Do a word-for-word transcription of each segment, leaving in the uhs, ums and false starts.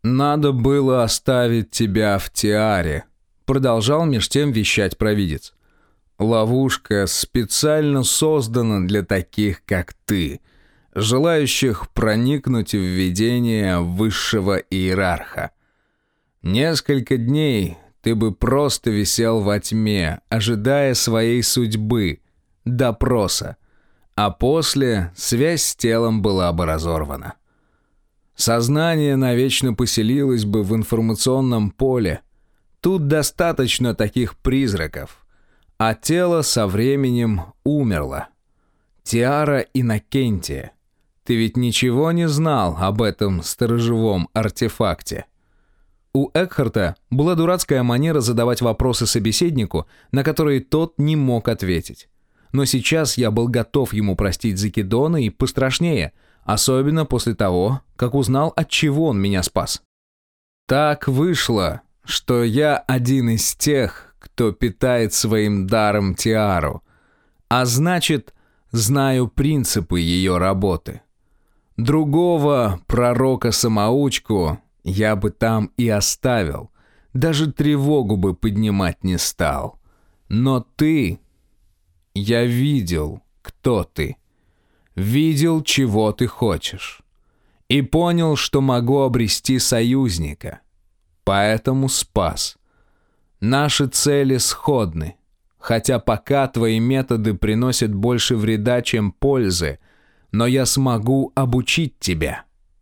«Надо было оставить тебя в Тиаре», — продолжал меж тем вещать провидец. «Ловушка специально создана для таких, как ты, желающих проникнуть в видение высшего иерарха. Несколько дней ты бы просто висел во тьме, ожидая своей судьбы, допроса, а после связь с телом была бы разорвана. Сознание навечно поселилось бы в информационном поле. Тут достаточно таких призраков, а тело со временем умерло. Тиара Иннокентия, ты ведь ничего не знал об этом сторожевом артефакте?» У Экхарта была дурацкая манера задавать вопросы собеседнику, на которые тот не мог ответить. Но сейчас я был готов ему простить закидоны и пострашнее, особенно после того, как узнал, от чего он меня спас. «Так вышло, что я один из тех, кто питает своим даром Тиару, а значит, знаю принципы ее работы. Другого пророка-самоучку я бы там и оставил, даже тревогу бы поднимать не стал. Но ты... Я видел, кто ты. Видел, чего ты хочешь. И понял, что могу обрести союзника. Поэтому спас. Наши цели сходны. Хотя пока твои методы приносят больше вреда, чем пользы, но я смогу обучить тебя».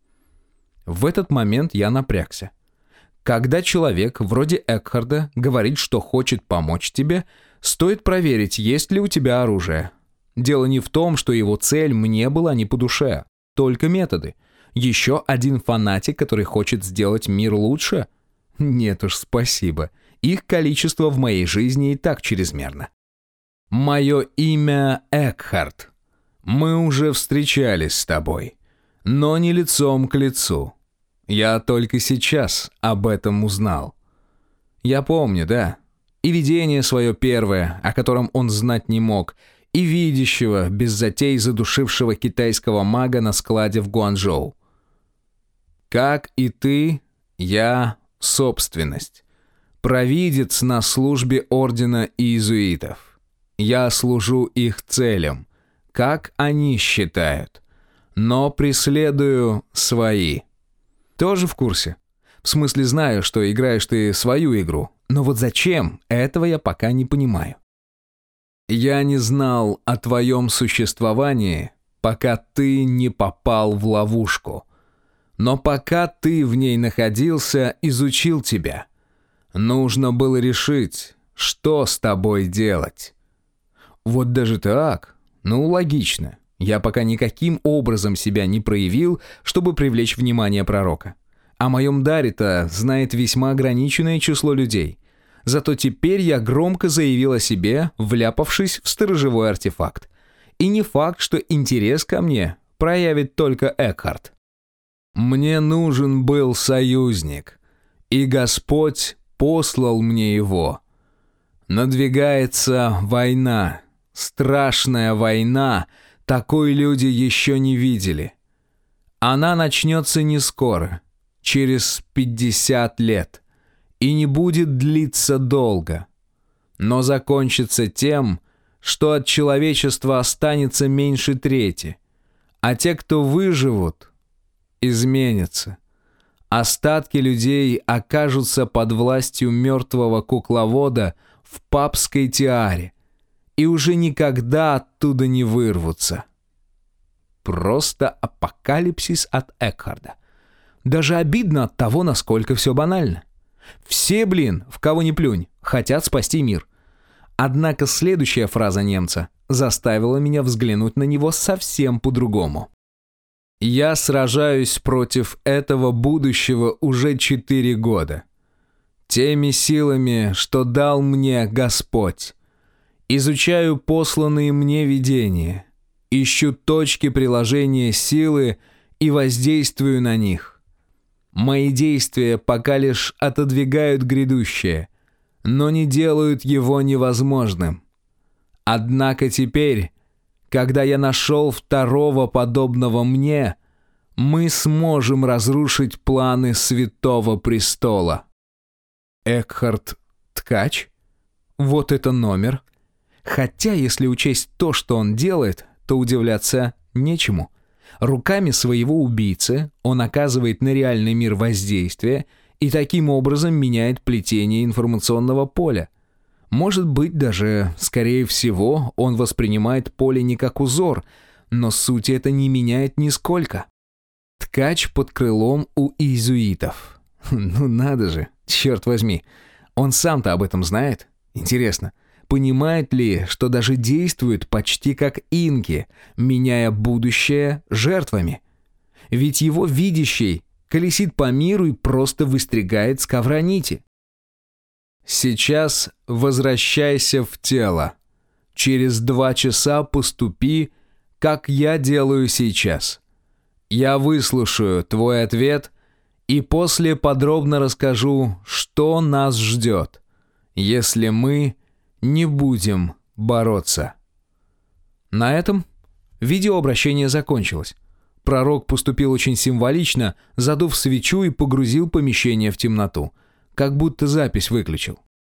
В этот момент я напрягся. Когда человек вроде Экхарда говорит, что хочет помочь тебе, стоит проверить, есть ли у тебя оружие. Дело не в том, что его цель мне была не по душе, только методы. Еще один фанатик, который хочет сделать мир лучше? Нет уж, спасибо. Их количество в моей жизни и так чрезмерно. Мое имя Экхард. Мы уже встречались с тобой, но не лицом к лицу. Я только сейчас об этом узнал. Я помню, да. И видение свое первое, о котором он знать не мог, и видящего, без затей задушившего китайского мага на складе в Гуанчжоу. Как и ты, я — собственность. Провидец на службе ордена иезуитов. Я служу их целям, как они считают, но преследую свои. Тоже в курсе? В смысле, знаю, что играешь ты свою игру, но вот зачем, этого я пока не понимаю. Я не знал о твоем существовании, пока ты не попал в ловушку. Но пока ты в ней находился, изучил тебя. Нужно было решить, что с тобой делать. Вот даже так? Ну, логично. Я пока никаким образом себя не проявил, чтобы привлечь внимание пророка. О моем даре-то знает весьма ограниченное число людей. Зато теперь я громко заявил о себе, вляпавшись в сторожевой артефакт. И не факт, что интерес ко мне проявит только Экхард. Мне нужен был союзник, и Господь послал мне его. Надвигается война, страшная война, такой люди еще не видели. Она начнется не скоро, через пятьдесят лет, и не будет длиться долго, но закончится тем, что от человечества останется меньше трети, а те, кто выживут, изменятся. Остатки людей окажутся под властью мертвого кукловода в папской тиаре и уже никогда оттуда не вырвутся. Просто апокалипсис от Экхарда. Даже обидно от того, насколько все банально. Все, блин, в кого ни плюнь, хотят спасти мир. Однако следующая фраза немца заставила меня взглянуть на него совсем по-другому. Я сражаюсь против этого будущего уже четыре года. Теми силами, что дал мне Господь. Изучаю посланные мне видения. Ищу точки приложения силы и воздействую на них. Мои действия пока лишь отодвигают грядущее, но не делают его невозможным. Однако теперь, когда я нашел второго подобного мне, мы сможем разрушить планы Святого Престола». Экхард Ткач? Вот это номер. Хотя, если учесть то, что он делает, то удивляться нечему. Руками своего убийцы он оказывает на реальный мир воздействие и таким образом меняет плетение информационного поля. Может быть, даже, скорее всего, он воспринимает поле не как узор, но сути это не меняет нисколько. Ткач под крылом у иезуитов. Ну надо же, черт возьми. Он сам-то об этом знает? Интересно, понимает ли, что даже действует почти как инки, меняя будущее жертвами? Ведь его видящий колесит по миру и просто выстригает с ковра нити. Сейчас возвращайся в тело. Через два часа поступи, как я делаю сейчас. Я выслушаю твой ответ и после подробно расскажу, что нас ждет, если мы не будем бороться. На этом видеообращение закончилось. Пророк поступил очень символично, задув свечу и погрузил помещение в темноту, как будто запись выключил.